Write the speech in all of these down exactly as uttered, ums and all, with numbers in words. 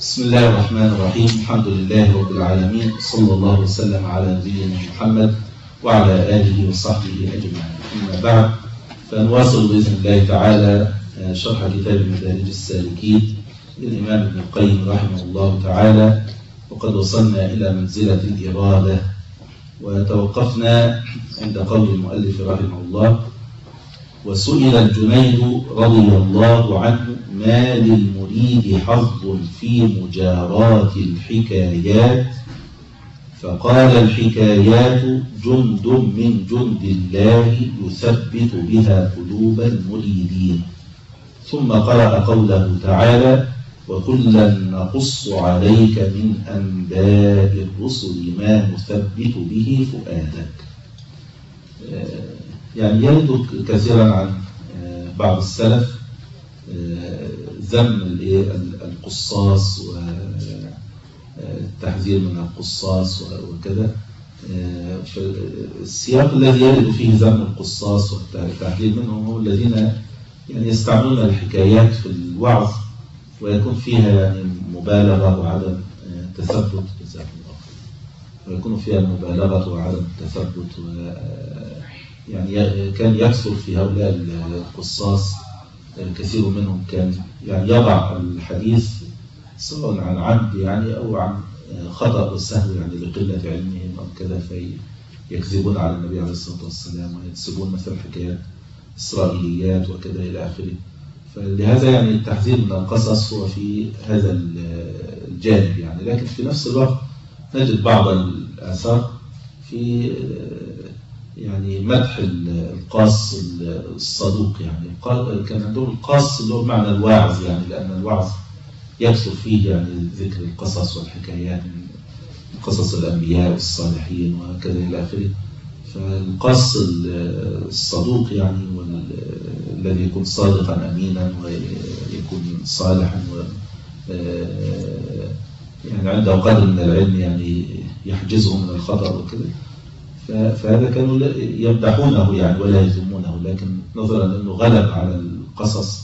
بسم الله الرحمن الرحيم. الحمد لله رب العالمين، صلى الله وسلم على نبينا محمد وعلى آله وصحبه أجمعين. أما بعد، فنواصل بإذن الله تعالى شرح كتاب مدارج السالكين للإمام ابن القيم رحمه الله تعالى، وقد وصلنا إلى منزلة الإرادة، وتوقفنا عند قول المؤلف رحمه الله: وسئل الجنيد رضي الله عنه ما للمريد حظ في مجاراة الحكايات، فقال: الحكايات جند من جند الله يثبت بها قلوب المريدين. ثم قرأ قوله تعالى: وكلا نقص عليك من أنباء الرسل ما نثبت به فؤادك. يعني يرد كثيرا عن بعض السلف ذم القصاص والتحذير من القصاص وكذا. السياق الذي يرد فيه ذم القصاص والتحذير منهم هو الذين يعني يستعملون الحكايات في الوعظ، ويكون فيها يعني مبالغة وعدم تثبت، ويكون فيها المبالغة وعدم التثبت. يعني كان يكثر في هؤلاء القصاص، كثير منهم كان يعني يضع الحديث سواء عن عمد يعني أو عن خطأ وسهو، يعني لقلة علمهم أو كذا، فيكذبون على النبي عليه الصلاة والسلام وينسبون مثلا حكايات إسرائيليات وكذا إلى آخره. فلهذا يعني التحذير من القصص هو في هذا الجانب يعني. لكن في نفس الوقت نجد بعض الآثار في يعني مدح القاص الصدوق، يعني كان عندهم القاص اللي هو بمعنى الواعظ، يعني لأن الوعظ يكثر فيه يعني ذكر القصص والحكايات من قصص الأنبياء والصالحين وكذا إلى آخره. فالقاص الصدوق يعني الذي يكون صادقا أمينا ويكون صالحا و يعني عنده قدر من العلم يعني يحجزه من الخطأ وكذا. فهذا كانوا يمدحونه يعني ولا يذمونه، لكن نظرا أنه غلب على القصص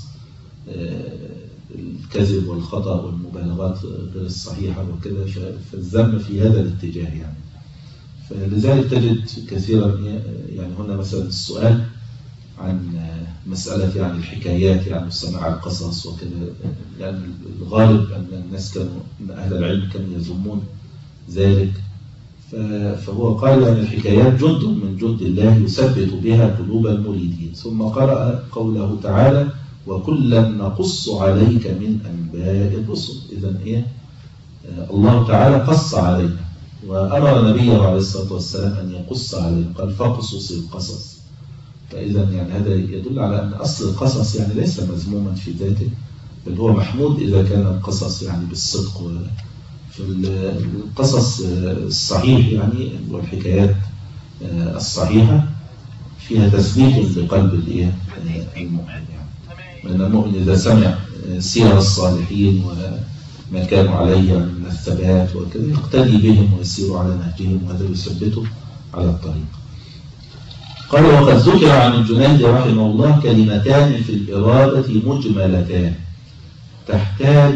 الكذب والخطأ والمبالغات غير الصحيحة وكذا، فالذم في هذا الاتجاه يعني. فلذلك تجد كثيرا يعني هنا مثلا السؤال عن مسألة يعني الحكايات يعني سماع القصص وكذا، لأن الغالب أن الناس كانوا من أهل العلم كانوا يذمون ذلك. فهو قال يعني الحكايات جند من جند الله يثبت بها قلوب المريدين. ثم قرأ قوله تعالى: وكلا نقص عليك من أنباء الرسل. إذن إيه؟ الله تعالى قص علينا وأمر نبيه عليه الصلاة والسلام أن يقص علينا، قال: فقصص القصص. فإذا يعني هذا يدل على أن أصل القصص يعني ليس مذموما في ذاته، بل هو محمود إذا كان القصص يعني بالصدق. في القصص الصحيح يعني والحكايات الصحيحة فيها تثبيت لقلب الايه المؤمن يعني. لأن المؤمن إذا سمع سير الصالحين وما كانوا عليه من الثبات وكذا يقتدي بهم ويسير على نهجهم، وهذا يثبته على الطريق. قال: وقد ذكر عن الجنيد رحمه الله كلمتان في الإرادة مجملتان تحتاج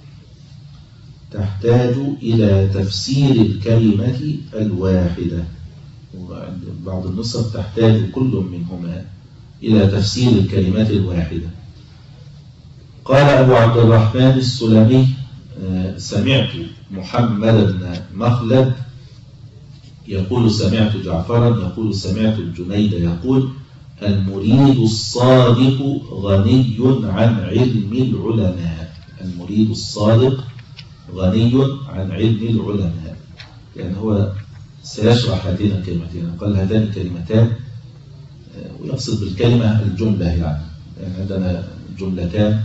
تحتاج إلى تفسير الكلمة الواحدة، وبعض النسخ تحتاج كل منهما إلى تفسير الكلمة الواحدة. قال أبو عبد الرحمن السلمي: سمعت محمد بن مخلد يقول سمعت جعفرا يقول سمعت الجنيد يقول: المريد الصادق غني عن علم العلماء. المريد الصادق غني عن علم العلماء. يعني هو سيشرح هاتين الكلمتين. قال هاتان كلمتان ويقصد بالكلمة الجملة يعني. يعني عندنا جملتان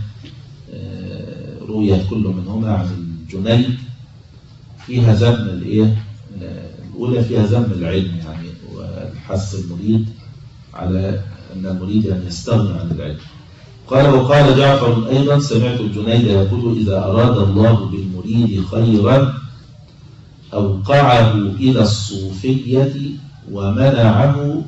رويت كل منهما عن الجنيد فيها ذم الايه الأولى فيها ذم العلم يعني، وحث المريد على أن المريد يعني يستغني عن العلم. قال: وقال جعفر أيضا: سمعت الجنيد يقول: إذا أراد الله بالمريد خيرا أوقعه إلى الصوفية ومنعه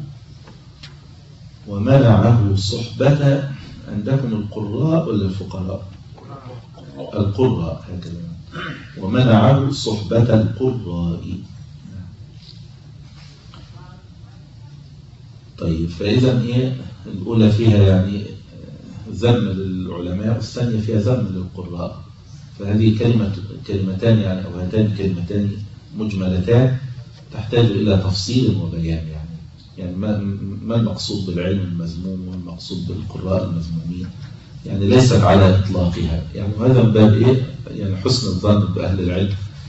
ومنعه صحبة. عندكم القراء ولا الفقراء؟ القراء هكذا، ومنعه صحبة القراء. طيب، فإذا إيه الأولى فيها يعني ذم للعلماء، والثانية فيها ذم للقراء. فهذه كلمة كلمتان يعني، أو هاتان كلمتان مجملتان تحتاج إلى تفصيل وبيان. يعني يعني ما ما المقصود بالعلم المذموم والمقصود بالقراء المذمومين؟ يعني ليست على إطلاقها يعني. وهذا من باب إيه يعني حسن الظن بأهل العلم،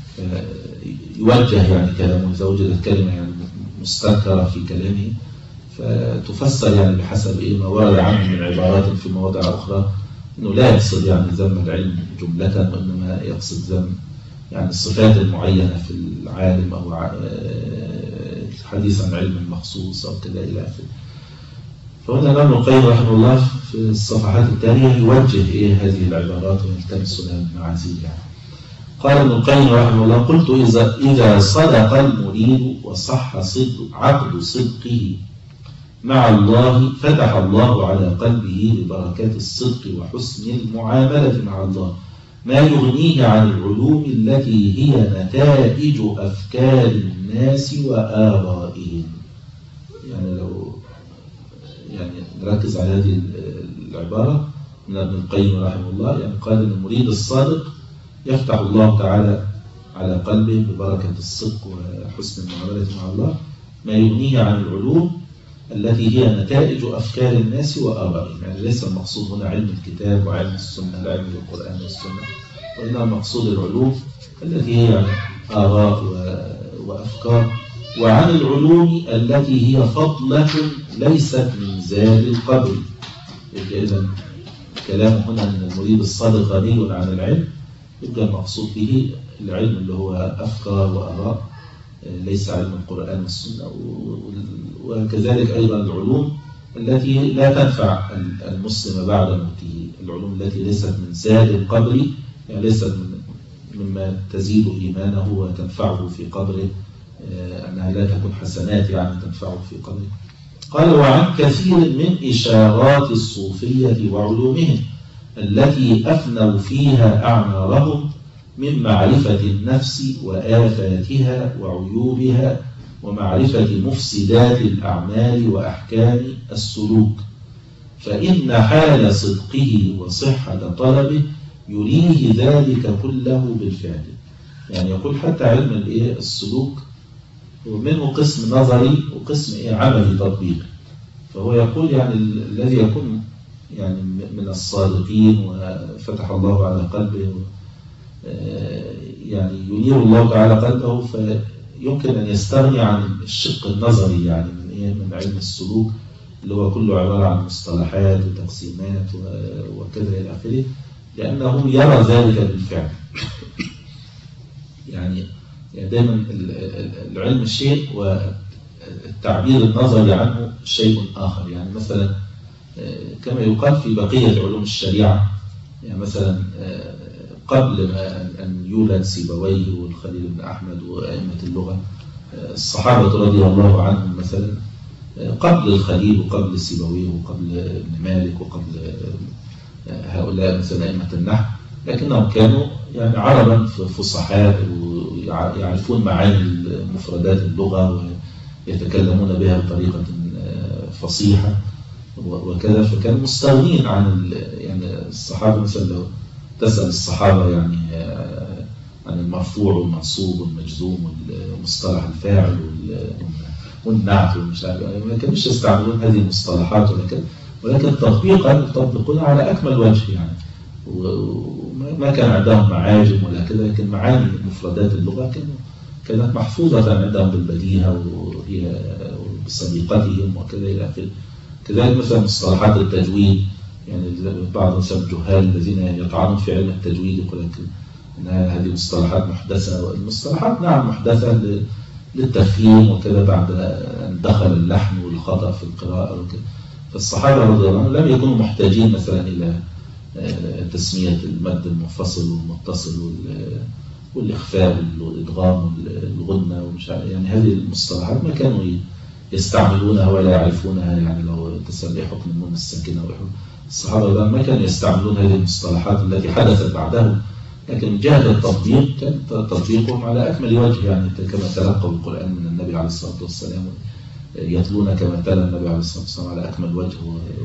يوجه يعني كلامه إذا وجدت كلمة يعني مستنكرة في كلامه فتفسر يعني بحسب إيه ما ورد عنه من عبارات في مواضع أخرى، إنه لا يقصد يعني ذم العلم جملة، وإنما يقصد ذم يعني الصفات المعينة في العالم، أو الحديث عن علم مخصوص أو كذا إلى آخره. فهنا الإمام ابن القيم رحمه الله في الصفحات التالية يوجه إيه هذه العبارات ويلتمس لها المعازيل. يعني قال ابن القيم رحمه الله: قلت إذا إذا صدق المريد وصح صدق عقد صدقه مع الله، فتح الله على قلبه ببركات الصدق وحسن المعاملة مع الله ما يغنيه عن العلوم التي هي نتائج أفكار الناس وآرائهم. يعني لو يعني نركز على هذه العبارة من ابن القيم رحمه الله، يعني قال أن المريد الصادق يفتح الله تعالى على قلبه ببركة الصدق وحسن المعاملة مع الله ما يغنيه عن العلوم التي هي نتائج أفكار الناس وآرائهم. يعني ليس المقصود هنا علم الكتاب وعلم السنة، لا علم القرآن والسنة، وإنما المقصود العلوم التي هي يعني آراء وأفكار، وعن العلوم التي هي فضلة ليست من زاد القبر. إذا كلامه هنا أن المريد الصادق غني عن العلم، يبقى المقصود به العلم اللي هو أفكار وآراء، ليس علم القرآن والسنة. وكذلك أيضا العلوم التي لا تنفع المسلم بعد موته، العلوم التي ليست من زاد القبر، يعني ليست مما تزيد إيمانه وتنفعه في قبره، أنها لا تكون حسنات يعني تنفعه في قبره. قال: وعن كثير من إشارات الصوفية وعلومهم التي أفنوا فيها أعمارهم من معرفة النفس وآفاتها وعيوبها، ومعرفة مفسدات الأعمال وأحكام السلوك، فإن حال صدقه وصحة طلبه يريه ذلك كله بالفعل. يعني يقول حتى علم السلوك ومنه قسم نظري وقسم عملي تطبيقي. فهو يقول يعني الذي يكون يعني من الصادقين وفتح الله على قلبه يعني ينير الله تعالى قلبه، فيمكن أن يستغني عن الشق النظري يعني من إيه من علم السلوك اللي هو كله عبارة عن مصطلحات وتقسيمات وكذا إلى آخره، لأنه يرى ذلك بالفعل. يعني يعني دائما العلم شيء والتعبير النظري عنه شيء آخر. يعني مثلا كما يقال في بقية علوم الشريعة، يعني مثلا قبل ما أن يولد سيبويه والخليل بن أحمد وأئمة اللغة، الصحابة رضي الله عنهم مثلا قبل الخليل وقبل سيبويه وقبل ابن مالك وقبل هؤلاء مثلا أئمة النحو، لكنهم كانوا يعني عربا فصحاء ويعرفون معاني مفردات اللغة ويتكلمون بها بطريقة فصيحة وكذا، فكانوا مستغنين عن يعني الصحابة. مثلا لو تسأل الصحابة يعني عن المرفوع والمنصوب والمجزوم والمصطلح الفاعل والنعت ومش عارف، ما كانوش يستعملون هذه المصطلحات، ولكن ولكن تطبيقا يطبقونها على أكمل وجه يعني، وما كان عندهم معاجم ولا كذا، لكن معاني مفردات اللغة كانت محفوظة عندهم بالبديهة وهي بسابقتهم وكذا إلى آخره. كذلك مثلا مصطلحات التجويد، يعني بعض الجهال الذين يطعنون في علم التجويد يقول لك ان هذه مصطلحات محدثه، والمصطلحات نعم محدثه للتفهيم وكذا بعد ان دخل اللحن والخطا في القراءه وكذا. فالصحابه رضي الله عنهم لم يكونوا محتاجين مثلا الى تسميه المد المنفصل والمتصل والاخفاء والادغام والغنه ومش عارف، يعني هذه المصطلحات ما كانوا يستعملونها ولا يعرفونها. يعني لو تسأل ايه حكم النون الساكنه، الصحابه ما كانوا يستعملون هذه المصطلحات التي حدثت بعدهم لكن من جهة التطبيق كان تطبيقهم على أكمل وجه، يعني كما تلقوا القرآن من النبي عليه الصلاة والسلام يتلون كما تلا النبي عليه الصلاة والسلام على أكمل وجه،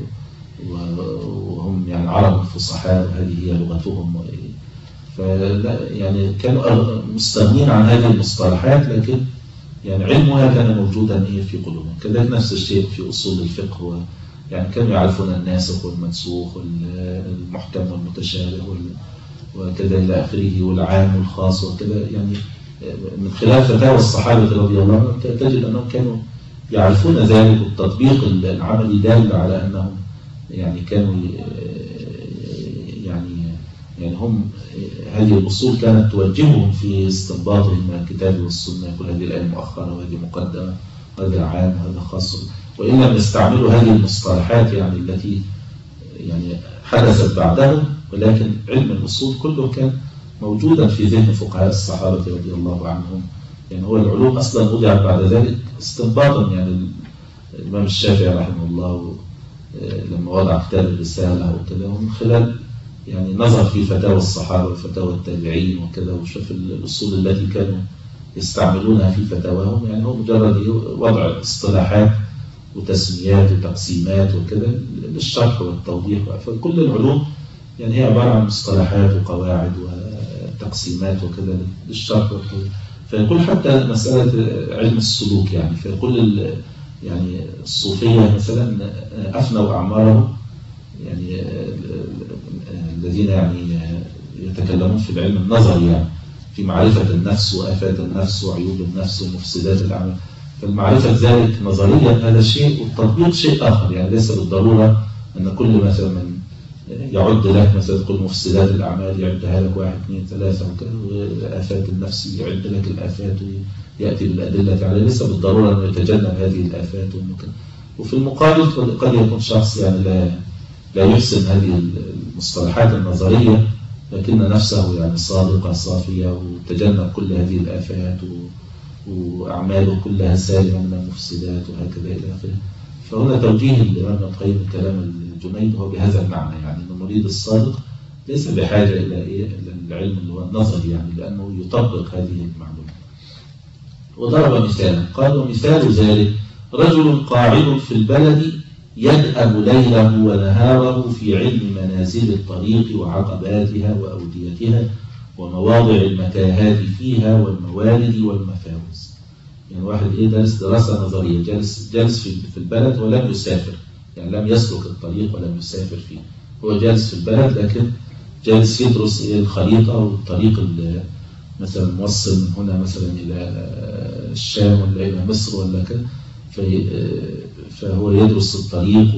وهم يعني عرب فصحاء وهذه هي لغتهم. فلا يعني كانوا مستغنين عن هذه المصطلحات، لكن يعني علمها كان موجودا في قلوبهم. كذلك نفس الشيء في أصول الفقه، يعني كانوا يعرفون الناسخ والمنسوخ والمحكم والمتشابه وكذا إلى آخره، والعام والخاص وكذا. يعني من خلال فتاوى الصحابة رضي الله عنهم تجد أنهم كانوا يعرفون ذلك، والتطبيق العملي دال على أنهم يعني كانوا يعني يعني هم هذه الأصول كانت توجههم في استنباطهم من الكتاب والسنة، يقول هذه الآية مؤخرة وهذه مقدمة وهذا عام وهذا خاص، وإن لم يستعملوا هذه المصطلحات يعني التي يعني حدثت بعدهم، ولكن علم الأصول كله كان موجودا في ذهن فقهاء الصحابة رضي الله عنهم. يعني هو العلوم أصلا وضعت بعد ذلك استنباطا. يعني الإمام الشافعي رحمه الله لما وضع كتاب الرسالة وكذا، ومن خلال يعني نظر في فتاوى الصحابة وفتاوى التابعين وكذا، وشوف الأصول التي كانوا يستعملونها في فتاواهم. يعني هو مجرد وضع اصطلاحات وتسميات وتقسيمات وكذا للشرح والتوضيح. فكل العلوم يعني هي عبارة عن مصطلحات وقواعد وتقسيمات وكذا للشرح والتوضيح. فيقول حتى مسألة علم السلوك، يعني فيقول يعني الصوفية مثلا أفنوا أعمارهم، يعني الذين يعني يتكلمون في العلم النظري، يعني في معرفة النفس وآفات النفس وعيوب النفس ومفسدات الأعمال. فالمعرفة ذلك نظريا هذا شيء، والتطبيق شيء آخر. يعني ليس بالضرورة أن كل مثلا من يعد لك مثلا كل مفسدات الأعمال يعدها لك واحد اثنين ثلاثة وآفات النفس يعد لك الآفات ويأتي بالأدلة عليه. ليس بالضرورة أن يتجنب هذه الآفات والمكان. وفي المقابل قد يكون شخص يعني لا لا يحسن هذه المصطلحات النظرية، لكن نفسه يعني صادقة صافية وتجنب كل هذه الآفات وأعماله كلها سالمة من المفسدات وهكذا إلى آخره. فهنا توجيه الإمام ابن القيم كلام الجنيد هو بهذا المعنى، يعني أن المريد الصادق ليس بحاجة إلى إيه إلى العلم اللي هو النظري، يعني لأنه يطبق هذه المعلومات. وضرب مثالا قال: ومثال ذلك رجل قاعد في البلد يدأب ليله ونهاره في علم منازل الطريق وعقباتها وأوديتها ومواضع المتاهات فيها والموارد والمفاوز. يعني واحد إيه درس دراسة نظرية، جالس جالس في البلد ولم يسافر، يعني لم يسلك الطريق ولم يسافر فيه. هو جالس في البلد لكن جالس يدرس إيه الخريطة والطريق مثلا موصل من هنا مثلا إلى الشام ولا إلى مصر ولا كذا. فهو يدرس الطريق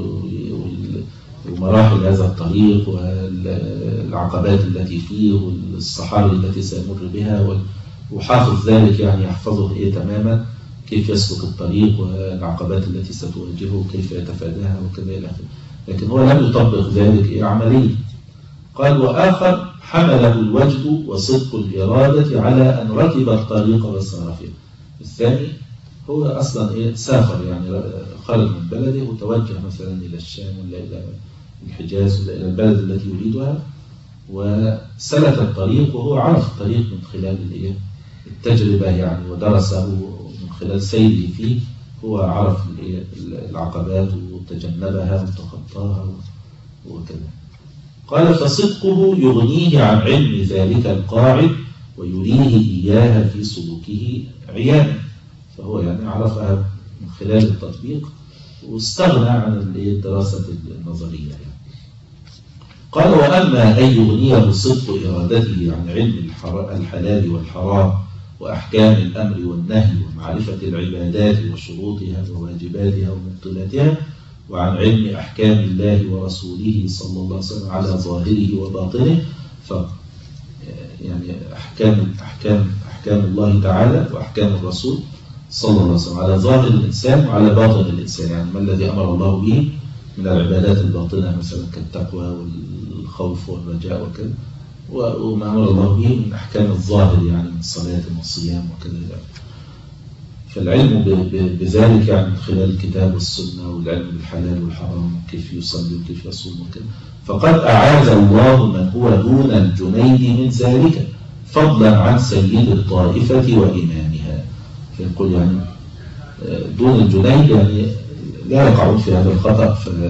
ومراحل هذا الطريق والعقبات التي فيه والصحاري التي سيمر بها، وحافظ ذلك، يعني يحفظه إيه تماما كيف يسلك الطريق والعقبات التي ستواجهه وكيف يتفاداها وكذا إلى آخره. لكن هو لم يطبق ذلك إيه عمليا. قال: وآخر حمله الوجد وصدق الإرادة على أن ركب الطريق وسار فيه. الثاني هو أصلا إيه سافر، يعني خرج من بلده وتوجه مثلا إلى الشام ولا إلى الحجاز ولا إلى البلد التي يريدها، وسلك الطريق وهو عرف الطريق من خلال التجربة، يعني ودرسه من خلال سيره فيه. هو عرف العقبات وتجنبها وتخطاها وكذا. قال: فصدقه يغنيه عن علم ذلك القاعد ويريه إياها في سلوكه عيانا. فهو يعني عرفها من خلال التطبيق واستغنى عن الدراسة النظرية. يعني. قال: وأما أن يغنيه صدق إرادته عن علم الحلال والحرام وأحكام الأمر والنهي ومعرفة العبادات وشروطها وواجباتها ومبطلاتها، وعن علم أحكام الله ورسوله صلى الله عليه وسلم على ظاهره وباطنه، ف يعني أحكام أحكام أحكام الله تعالى وأحكام الرسول صلى الله عليه وسلم على ظاهر الإنسان وعلى باطن الإنسان. يعني ما الذي أمر الله به من العبادات الباطنة مثلا كالتقوى والخوف والرجاء وكذا، وما أمر الله به من أحكام الظاهر، يعني من صلاة وصيام وكذا. فالعلم بذلك يعني من خلال الكتاب والسنة، والعلم بالحلال والحرام كيف يصلي وكيف يصوم وكذا. فقد أعاذ الله من هو دون الجنيد من ذلك فضلا عن سيد الطائفة وإمامها. فيقول يعني دون الجنيد يعني لا يقعون في هذا الخطأ،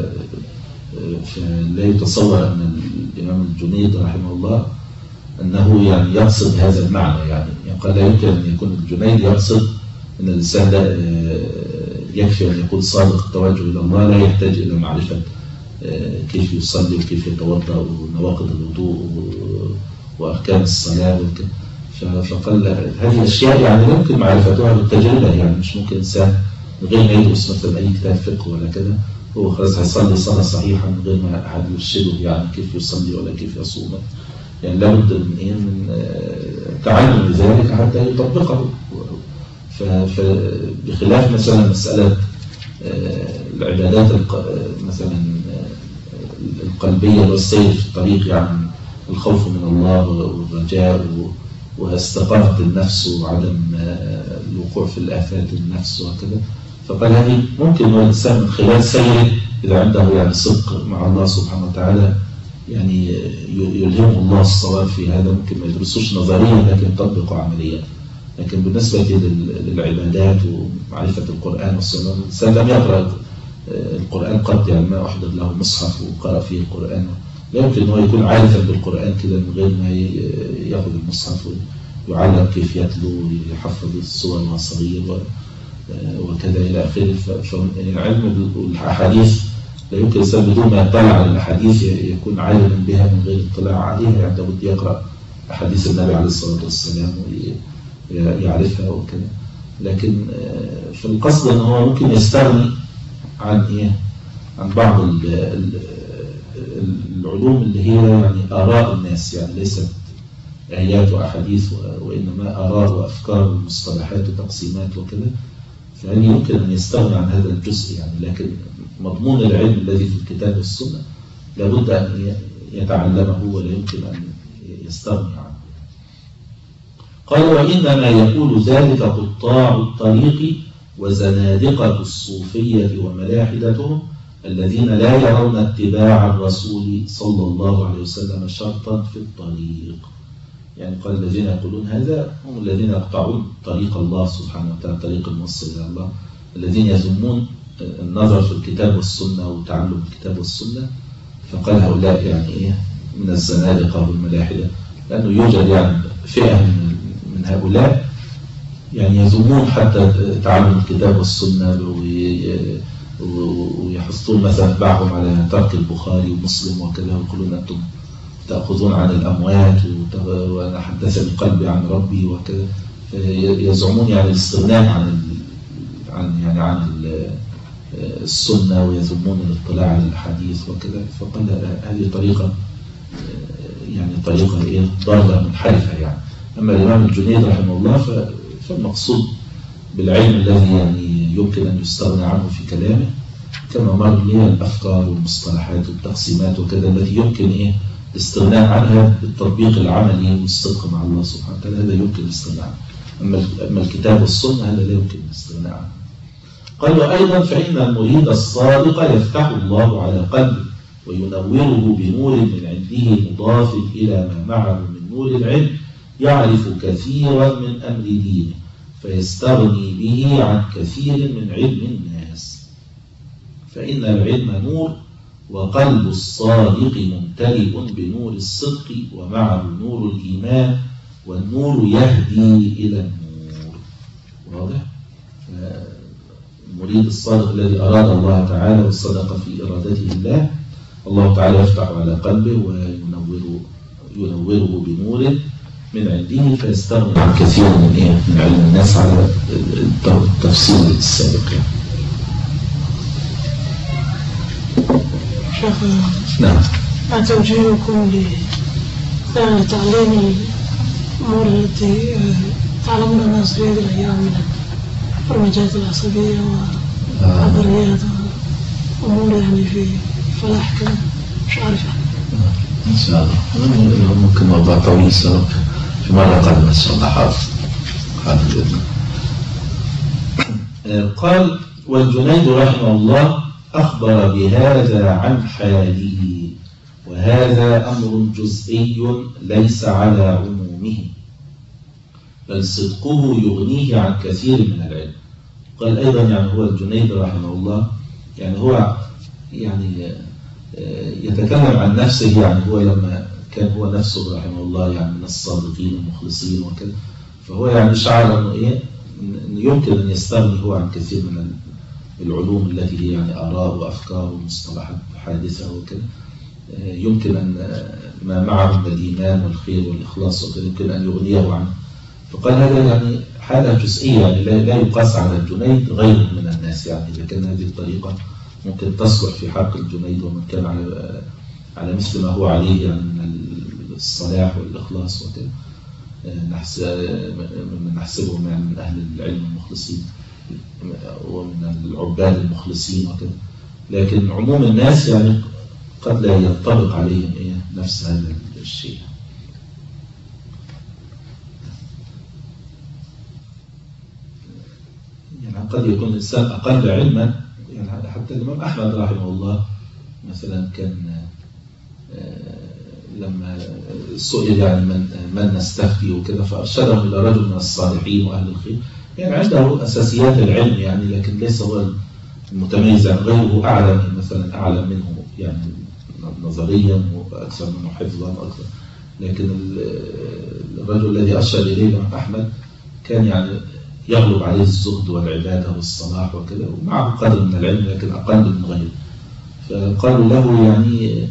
فلا يتصور أن الإمام الجنيد رحمه الله أنه يعني يقصد هذا المعنى. يعني قال لا يمكن أن يكون الجنيد يقصد أن الإنسان ده يكفي أن يكون صادق التوجه إلى الله، لا يحتاج إلى معرفة كيف يصلي وكيف يتوضأ ونواقض الوضوء وأركان الصلاة وكذا. فقال هذه الأشياء يعني يمكن معرفتها بالتجربة، يعني مش ممكن إنسان من غير ما يدرس مثلا أي كتاب فقه ولا كذا هو خلاص هيصلي صلاة صحيحة من غير ما أحد يرشده يعني كيف يصلي ولا كيف يصوم. يعني لابد من إيه من تعلم ذلك حتى يطبقه. فبخلاف مثلا مسألة العبادات مثلا القلبية والسير في الطريق، يعني الخوف من الله والرجاء واستقامة النفس وعدم الوقوع في الآفات النفس وكذا. فقال هذه ممكن الإنسان من خلال سيره إذا عنده يعني صدق مع الله سبحانه وتعالى يعني يلهمه الله الصواب في هذا، ممكن ما يدرسوش نظريا لكن يطبقوا عمليا. لكن بالنسبة للعبادات ومعرفة القرآن والسنة، الإنسان لم يقرأ القرآن قط، يعني ما أحضر له مصحف وقرأ فيه القرآن، لا يمكن أنه يكون عارفا بالقرآن كده من غير ما يأخذ المصحف ويعلم كيف يتلو ويحفظ الصور والصغير وكذا إلى آخره. فالعلم بالأحاديث لا يمكن الإنسان بدون ما يطلع على الأحاديث يكون عالما بها من غير اطلاع عليها، يعني لابد يقرأ أحاديث النبي عليه الصلاة والسلام ويعرفها وكذا. لكن في القصد أنه هو ممكن يستغني عن إيه؟ عن بعض العلوم اللي هي يعني آراء الناس، يعني ليست آيات وأحاديث وإنما آراء وأفكار ومصطلحات وتقسيمات وكذا. فهل يمكن أن يستغنى عن هذا الجزء يعني، لكن مضمون العلم الذي في الكتاب والسنة لابد أن يتعلمه ولا يمكن أن يستغني عنه. قال وإنما يقول ذلك قطاع الطريق وزنادقة الصوفية وملاحدتهم الذين لا يرون اتباع الرسول صلى الله عليه وسلم شرطا في الطريق. يعني قال الذين يقولون هذا هم الذين يقطعون طريق الله سبحانه وتعالى، طريق الموصل إلى الله، الذين يذمون النظر في الكتاب والسنة وتعلم الكتاب والسنة. فقال هؤلاء يعني إيه من الزنادقة والملاحدة، لأنه يوجد يعني فئة من هؤلاء يعني يذمون حتى تعلم الكتاب والسنة ويحثون مثلا اتباعهم على ترك البخاري ومسلم وكذا، ويقولون أنتم تأخذون عن الأموات وأنا حدثني قلبي عن ربي وكذا. يزعمون يعني الاستغناء عن عن يعني عن السنة ويذمون الاطلاع على الحديث وكذا. فقال هذه طريقة يعني طريقة إيه ضالة منحرفة يعني. أما الإمام الجنيد رحمه الله فالمقصود بالعلم الذي يعني يمكن أن يستغنى عنه في كلامه كما مر لي الأفكار والمصطلحات والتقسيمات وكذا التي يمكن إيه الاستغناء عنها بالتطبيق العملي والصدق مع الله سبحانه وتعالى، هذا يمكن الاستغناء عنه. أما أما الكتاب والسنة هذا لا يمكن الاستغناء عنه. قال وأيضا فإن المريد الصادق يفتح الله على قلبه وينوره بنور من عنده مضاف إلى ما معه من نور العلم يعرف كثيرا من أمر دينه فيستغني به عن كثير من علم الناس. فإن العلم نور وقلب الصادق ممتلئ بنور الصدق ومعه نور الإيمان والنور يهدي إلى النور. واضح؟ المريد الصادق الذي أراد الله تعالى والصدق في إرادته الله، الله تعالى يفتح على قلبه وينوره ينوره بنور من عنده فيستغني عن كثير من إيه من علم الناس على التفصيل السابق. شيخ نعم. ما توجيهكم لتعليم الأمور التي تعلمون الناس في هذه الأيام من البرمجات العصبية والعبريات وأمور يعني في فلاح كذا مش عارف إن شاء الله ممكن موضوع طويل سبب في مرة قادمة إن شاء الله. حاضر حاضر. قال والجنيد رحمه الله أخبر بهذا عن حاله وهذا أمر جزئي ليس على عمومه، بل صدقه يغنيه عن كثير من العلم. قال أيضا يعني هو الجنيد رحمه الله يعني هو يعني يتكلم عن نفسه، يعني هو لما كان هو نفسه رحمه الله يعني من الصادقين المخلصين وكذا، فهو يعني شعر أنه إيه إنه يمكن أن يستغني هو عن كثير من العلوم التي هي يعني آراء وأفكار ومصطلحات حادثة وكذا، يمكن أن ما معه من الإيمان والخير والإخلاص وكذا يمكن أن يغنيه عنه. فقال هذا يعني حالة جزئية يعني لا يقاس على الجنيد غيره من الناس، يعني إذا كان هذه الطريقة ممكن تصلح في حق الجنيد ومن كان على على مثل ما هو عليه يعني من الصلاح والإخلاص وكذا نحسبهم يعني من أهل العلم المخلصين ومن العباد المخلصين وكذا، لكن عموم الناس يعني قد لا ينطبق عليهم إيه نفس هذا الشيء. يعني قد يكون الإنسان أقل علما، يعني حتى الإمام أحمد رحمه الله مثلا كان لما سئل يعني من, من نستفتي وكذا فأرشده إلى رجل من الصالحين وأهل الخير، يعني عنده أساسيات العلم يعني لكن ليس هو المتميز، يعني غيره أعلم مثلا أعلم منه يعني نظريا وأكثر منه حفظا وأكثر، لكن الرجل الذي أرشد إليه الإمام أحمد كان يعني يغلب عليه الزهد والعبادة والصلاح وكذا ومعه قدر من العلم لكن أقل من غيره. فقالوا له يعني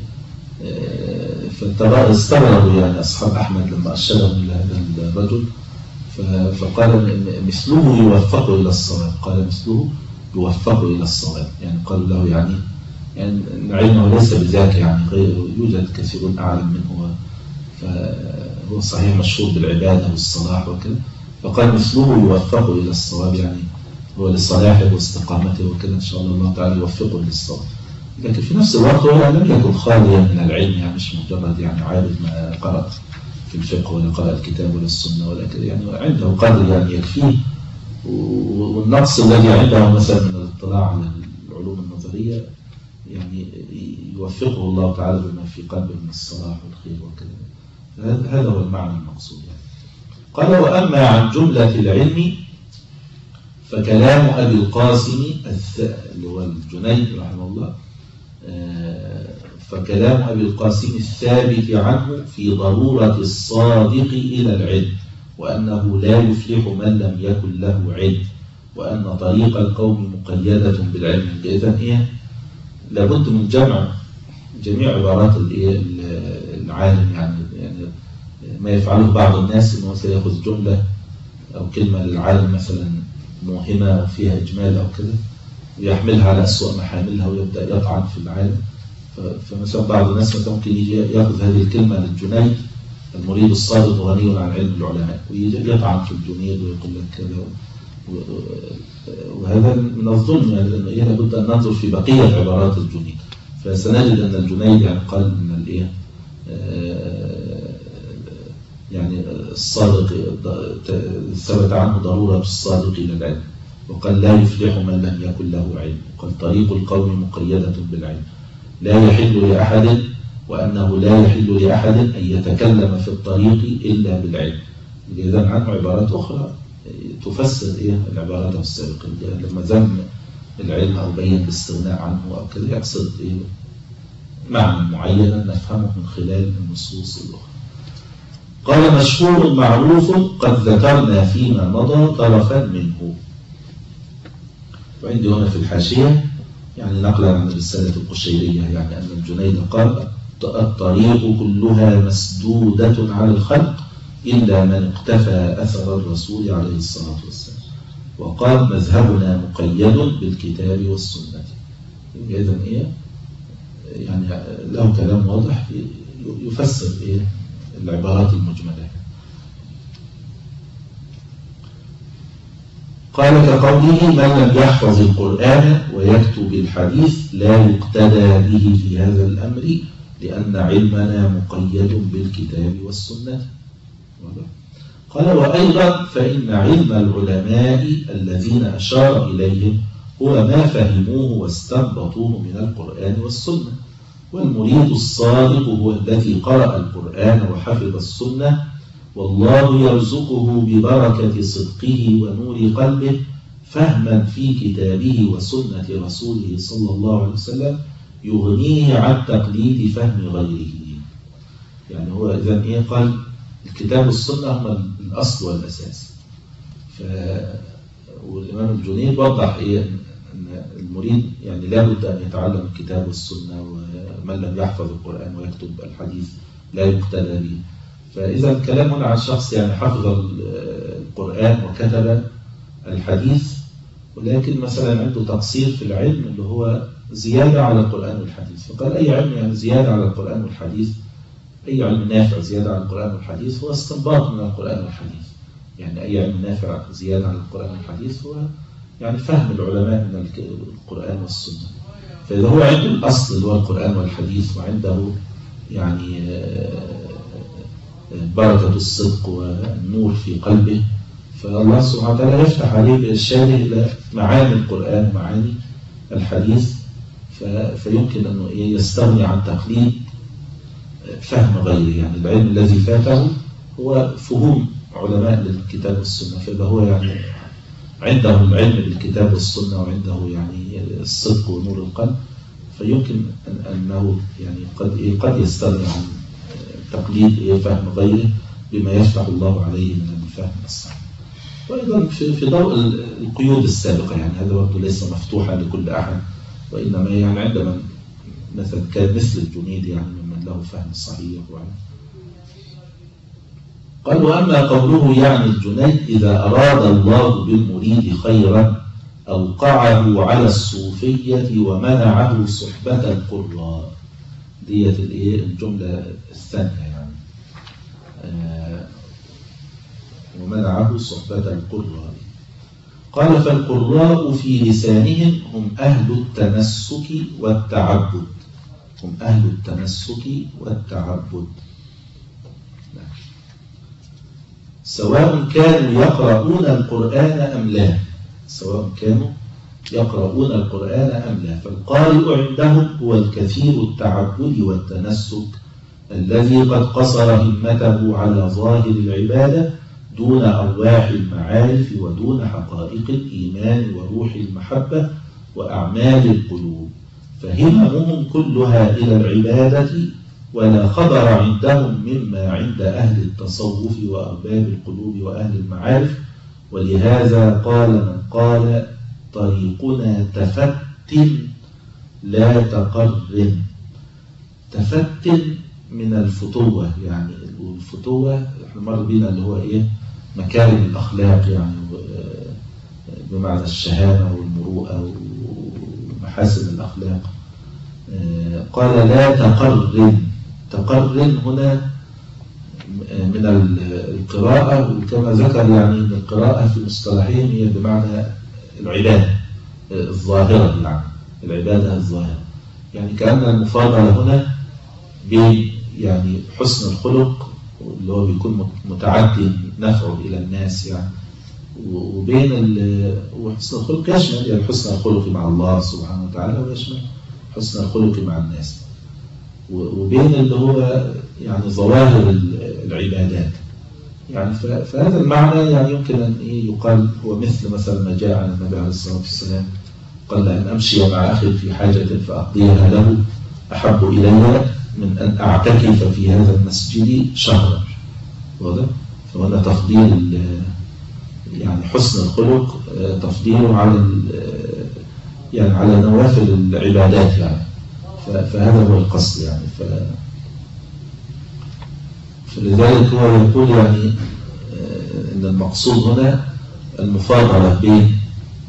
فاستغربوا يعني أصحاب أحمد لما أرشدهم إلى هذا الرجل، فقال مثله يوفق إلى الصواب، قال مثله يوفق إلى الصواب، يعني قالوا له يعني يعني علمه ليس بذاك يعني غير يوجد كثيرون أعلم منه، فهو صحيح مشهور بالعبادة والصلاح وكذا، فقال مثله يوفق إلى الصواب يعني هو لصلاحه واستقامته وكذا إن شاء الله الله تعالى يوفقه للصواب. لكن في نفس الوقت هو لم يكن خاليا من العلم، يعني مش مجرد يعني عارف ما قرأ في الفقه ولا قرأ الكتاب ولا السنة ولا كذا، يعني عنده قدر يعني يكفيه، والنقص الذي عنده مثلا من الاطلاع على العلوم النظرية يعني يوفقه الله تعالى بما في قلبه من الصلاح والخير وكذا. هذا هو المعنى المقصود يعني. قال وأما عن جملة العلم فكلام أبي القاسم اللي هو الجنيد رحمه الله، فكلام أبي القاسم الثابت عنه في ضرورة الصادق إلى العلم، وأنه لا يفلح من لم يكن له علم، وأن طريق القوم مقيدة بالعلم. إذن إيه لابد من جمع جميع عبارات العالم، يعني يعني ما يفعله بعض الناس إنه مثلا يأخذ جملة أو كلمة للعالم مثلا موهمة أو فيها إجمال أو كذا ويحملها على أسوأ محاملها ويبدأ يطعن في العالم. فمثلا بعض الناس مثلا ممكن يجي يأخذ هذه الكلمة للجنيد المريد الصادق غني عن علم العلماء ويجي يطعن في الجنيد ويقول لك كذا، وهذا من الظلم يعني لأنه إيه لابد أن ننظر في بقية عبارات الجنيد. فسنجد أن الجنيد يعني قال من الإيه يعني الصادق ثبت عنه ضرورة الصادق إلى العلم، وقال لا يفلح من لم يكن له علم، وقال طريق القوم مقيدة بالعلم، لا يحل لأحد وأنه لا يحل لأحد أن يتكلم في الطريق إلا بالعلم. إذن عنه عبارات أخرى تفسر إيه العبارات السابقة، لما ذم العلم أو بين الاستغناء عنه أو كذا يقصد إيه معنى معينا نفهمه من خلال النصوص الأخرى. قال مشهور معروف قد ذكرنا فيما مضى طرفا منه. وعندي هنا في الحاشية يعني نقلا عن الرسالة القشيرية يعني أن الجنيد قال الطريق كلها مسدودة على الخلق إلا من اقتفى أثر الرسول عليه الصلاة والسلام، وقال مذهبنا مقيد بالكتاب والسنة. إذن إيه يعني له كلام واضح يفسر إيه العبارات المجملة. قال كقوله من لم يحفظ القرآن ويكتب الحديث لا يقتدى به في هذا الأمر لأن علمنا مقيد بالكتاب والسنة. قال وأيضا فإن علم العلماء الذين أشار إليهم هو ما فهموه واستنبطوه من القرآن والسنة، والمريد الصادق هو الذي قرأ القرآن وحفظ السنة، والله يرزقه ببركة صدقه ونور قلبه فهما في كتابه وسنة رسوله صلى الله عليه وسلم يغنيه عن تقليد فهم غيره. يعني هو إذن إيه قال الكتاب والسنة هم الأصل والأساس. ف... والإمام الجنيد وضح إيه أن المريد يعني لا بد أن يتعلم الكتاب والسنة، ومن لم يحفظ القرآن ويكتب الحديث لا يقتدى به. فإذا الكلام هنا عن شخص يعني حفظ القرآن وكتب الحديث، ولكن مثلا عنده تقصير في العلم اللي هو زيادة على القرآن والحديث. فقال أي علم يعني زيادة على القرآن والحديث، أي علم نافع زيادة على القرآن والحديث هو استنباط من القرآن والحديث. يعني أي علم نافع زيادة على القرآن والحديث هو يعني فهم العلماء من القرآن والسنة. فإذا هو عنده الأصل اللي هو القرآن والحديث، وعنده يعني بركة الصدق والنور في قلبه، فالله سبحانه وتعالى يفتح عليه بإرشاده إلى معاني القرآن ومعاني الحديث، فيمكن أنه يستغني عن تقليد فهم غيره. يعني العلم الذي فاته هو فهوم علماء للكتاب والسنة، فإذا هو يعني عنده العلم بالكتاب والسنة وعنده يعني الصدق ونور القلب، فيمكن أن أنه يعني قد قد يستغني عن تقليد فهم غيره بما يفتح الله عليه من الفهم الصحيح. وأيضا في ضوء القيود السابقة، يعني هذا برضه ليس مفتوحا لكل أحد، وإنما يعني عندما مثلا كان مثل الجنيد يعني ممن له فهم صحيح وعلم. قال وأما قوله يعني الجنيد إذا أراد الله بالمريد خيرا أوقعه على الصوفية ومنعه صحبة القراء، ديت الجملة الثانية يعني آه ومنعه صحبة القراء. قال فالقراء في لسانهم هم أهل التمسك والتعبد، هم أهل التمسك والتعبد، سواء كانوا يقرؤون القرآن أم لا، سواء كانوا يقرؤون القرآن أم لا. فالقارئ عندهم هو الكثير التعبد والتنسك الذي قد قصر همته على ظاهر العبادة دون أرواح المعارف ودون حقائق الإيمان وروح المحبة وأعمال القلوب، فهمهم كلها إلى العبادة ولا خبر عندهم مما عند أهل التصوف وأرباب القلوب وأهل المعارف. ولهذا قال من قال طريقنا تفتن لا تقرن. تفتن من الفتوة، يعني الفتوة احنا مر بينا اللي هو ايه مكارم الأخلاق، يعني بمعنى الشهامة والمروءة ومحاسن الأخلاق. قال لا تقرن. تقرن هنا من القراءة، وكما ذكر يعني من القراءة في مصطلحين هي بمعنى العبادة الظاهرة، يعني العبادة الظاهرة، يعني كأن المفاضلة هنا بين يعني حسن الخلق اللي هو بيكون متعدي نفعه إلى الناس يعني، وبين وحسن الخلق يشمل يعني حسن الخلق مع الله سبحانه وتعالى ويشمل حسن الخلق مع الناس، وبين اللي هو يعني ظواهر العبادات. يعني فهذا المعنى يعني يمكن أن يقال هو مثل مثلا ما جاء عن النبي عليه الصلاة والسلام قال أن أمشي مع أخي في حاجة فأقضيها له أحب إلي من أن أعتكف في هذا المسجد شهرا. واضح؟ فهنا تفضيل يعني حسن الخلق تفضيله على يعني على نوافل العبادات يعني، فهذا هو القصد يعني. ف فلذلك هو يقول يعني أن المقصود هنا المفاضلة بين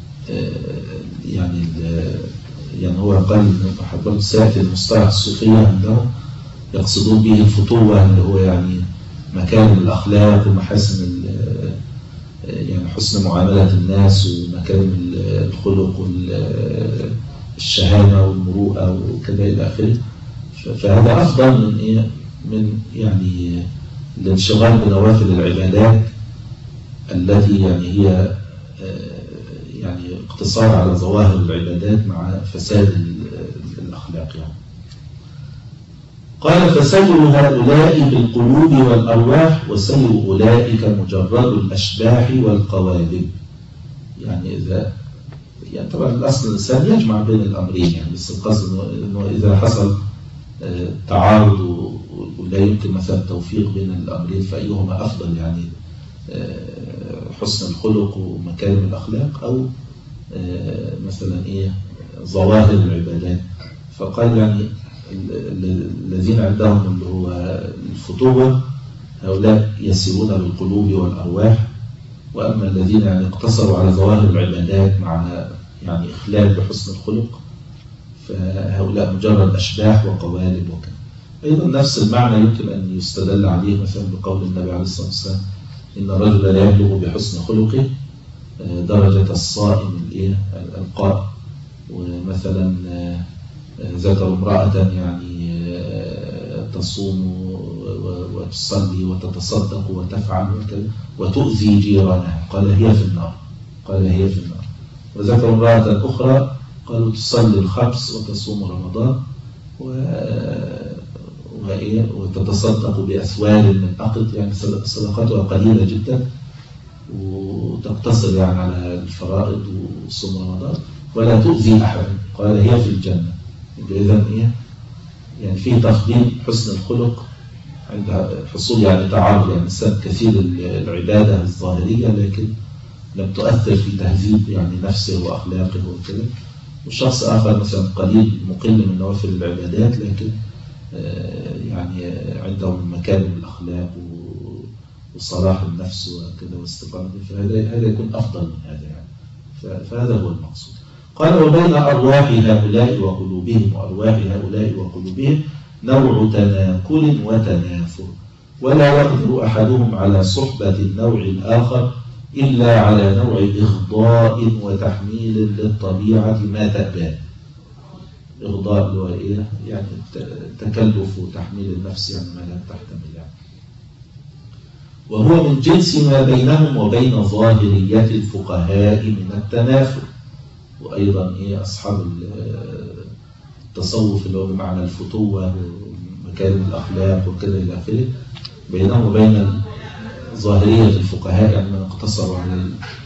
يعني يعني هو قال حضرت سيأتي المصطلح الصوفية عندهم يقصدون به الفتوة اللي هو يعني مكارم الأخلاق ومحاسن يعني حسن معاملة الناس ومكارم الخلق والشهامة والمروءة وكذا إلى آخره. فهذا أفضل من إيه من يعني الانشغال بنوافل العبادات التي يعني هي يعني اقتصار على ظواهر العبادات مع فساد الأخلاق يعني. قال فسير هؤلاء بالقلوب والأرواح وسير أولئك مجرد الأشباح والقوالب. يعني إذا يعني طبعا الأصل الإنسان يجمع بين الأمرين، يعني بس القصد إنه إذا حصل تعارض ولا يمكن مثلا توفيق بين الأمرين فأيهما أفضل، يعني حسن الخلق ومكارم الأخلاق أو مثلا إيه ظواهر العبادات. فقال يعني الذين عندهم اللي هو الفتوة هؤلاء يسيرون بالقلوب والأرواح، وأما الذين يعني اقتصروا على ظواهر العبادات مع يعني إخلال بحسن الخلق فهؤلاء مجرد أشباح وقوالب وكذا. أيضا نفس المعنى يمكن أن يستدل عليه مثلا بقول النبي عليه الصلاة والسلام إن الرجل لا يبلغ بحسن خلقه درجة الصائم القائم. ومثلا ذكر امرأة يعني تصوم وتصلي وتتصدق وتفعل وكذا وتؤذي جيرانها، قال هي في النار، قال هي في النار. وذكر امرأة أخرى قالوا تصلي الخمس وتصوم رمضان وتتصدق بأسوار من أقط، يعني صدقاتها قليلة جدا وتقتصر يعني على الفرائض وصوم رمضان ولا تؤذي أحد، قال هي في الجنة. إذن إيه يعني في تفضيل حسن الخلق عند حصول يعني تعارض، يعني الإنسان كثير العبادة الظاهرية لكن لم تؤثر في تهذيب يعني نفسه وأخلاقه وكذا، وشخص آخر مثلا قليل مقل من نوافل العبادات لكن يعني عندهم مكارم الأخلاق وصلاح النفس وكذا واستقامة، فهذا هذا يكون أفضل من هذا يعني. فهذا هو المقصود. قال وبين أرواح هؤلاء وقلوبهم وأرواح هؤلاء وقلوبهم نوع تناكل وتنافر، ولا يقدر أحدهم على صحبة النوع الآخر إلا على نوع إغضاء وتحميل للطبيعة ما تأبى. إغضاء اللي هو إيه يعني تكلف وتحميل النفس يعني ما لا تحتمل يعني. وهو من جنس ما بينهم وبين ظاهرية الفقهاء من التنافر. وأيضا إيه أصحاب التصوف اللي هو بمعنى الفتوة ومكارم الأخلاق وكذا إلى آخره بينهم وبين ظاهرية الفقهاء يعني من اقتصروا على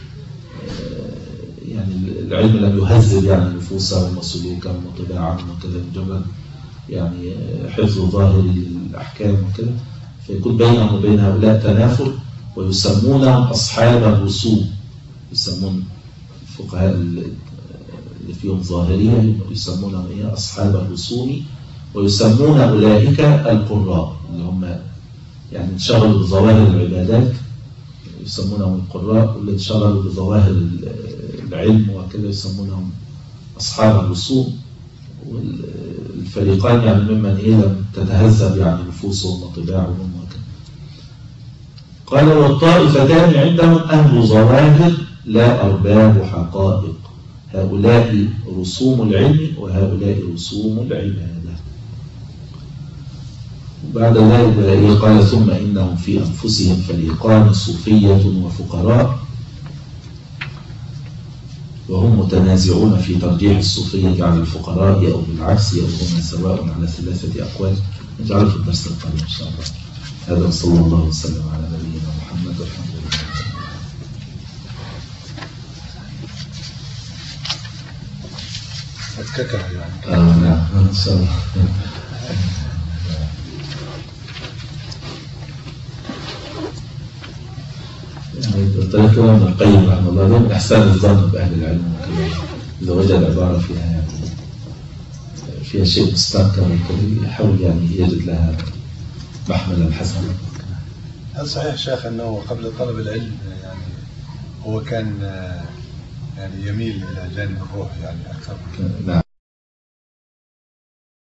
يعني العلم لم يهذب يعني نفوسهم وسلوكهم وطباعهم وكذا، مجرد يعني حفظ ظاهر الأحكام وكذا، فيكون بينهم وبين هؤلاء تنافر ويسمونهم أصحاب الرسوم. يسمون الفقهاء اللي فيهم ظاهرية يسمونهم إيه أصحاب الرسوم، ويسمون أولئك القراء اللي هم يعني انشغلوا بظواهر العبادات يسمونهم القراء، واللي انشغلوا بظواهر العلم وكذا يسمونهم أصحاب الرسوم. والفريقان يعني ممن إيه لم تتهذب يعني نفوسهم وطباعهم وكذا. قال والطائفتان عندهم أهل ظواهر لا أرباب حقائق، هؤلاء رسوم العلم وهؤلاء رسوم العبادة. بعد ذلك قال ثم إنهم في أنفسهم فريقان صوفية وفقراء، وهم متنازعون في ترجيح الصوفية على الفقراء أو بالعكس أو هما سواء على ثلاثة أقوال. نجعل في الدرس القادم إن شاء الله. هذا صلى الله وسلم على نبينا محمد والحمد لله. أتككر يعني. آه نعم إن شاء الله. طريق كلام ابن القيم رحمه الله ده من إحسان الظن بأهل العلم إذا وجد عبارة فيها يعني فيها شيء مستنكر يحاول يعني يجد لها محملا حسنا. هل صحيح شيخ أنه قبل طلب العلم يعني هو كان يعني يميل إلى جانب الروح يعني أكثر؟ نعم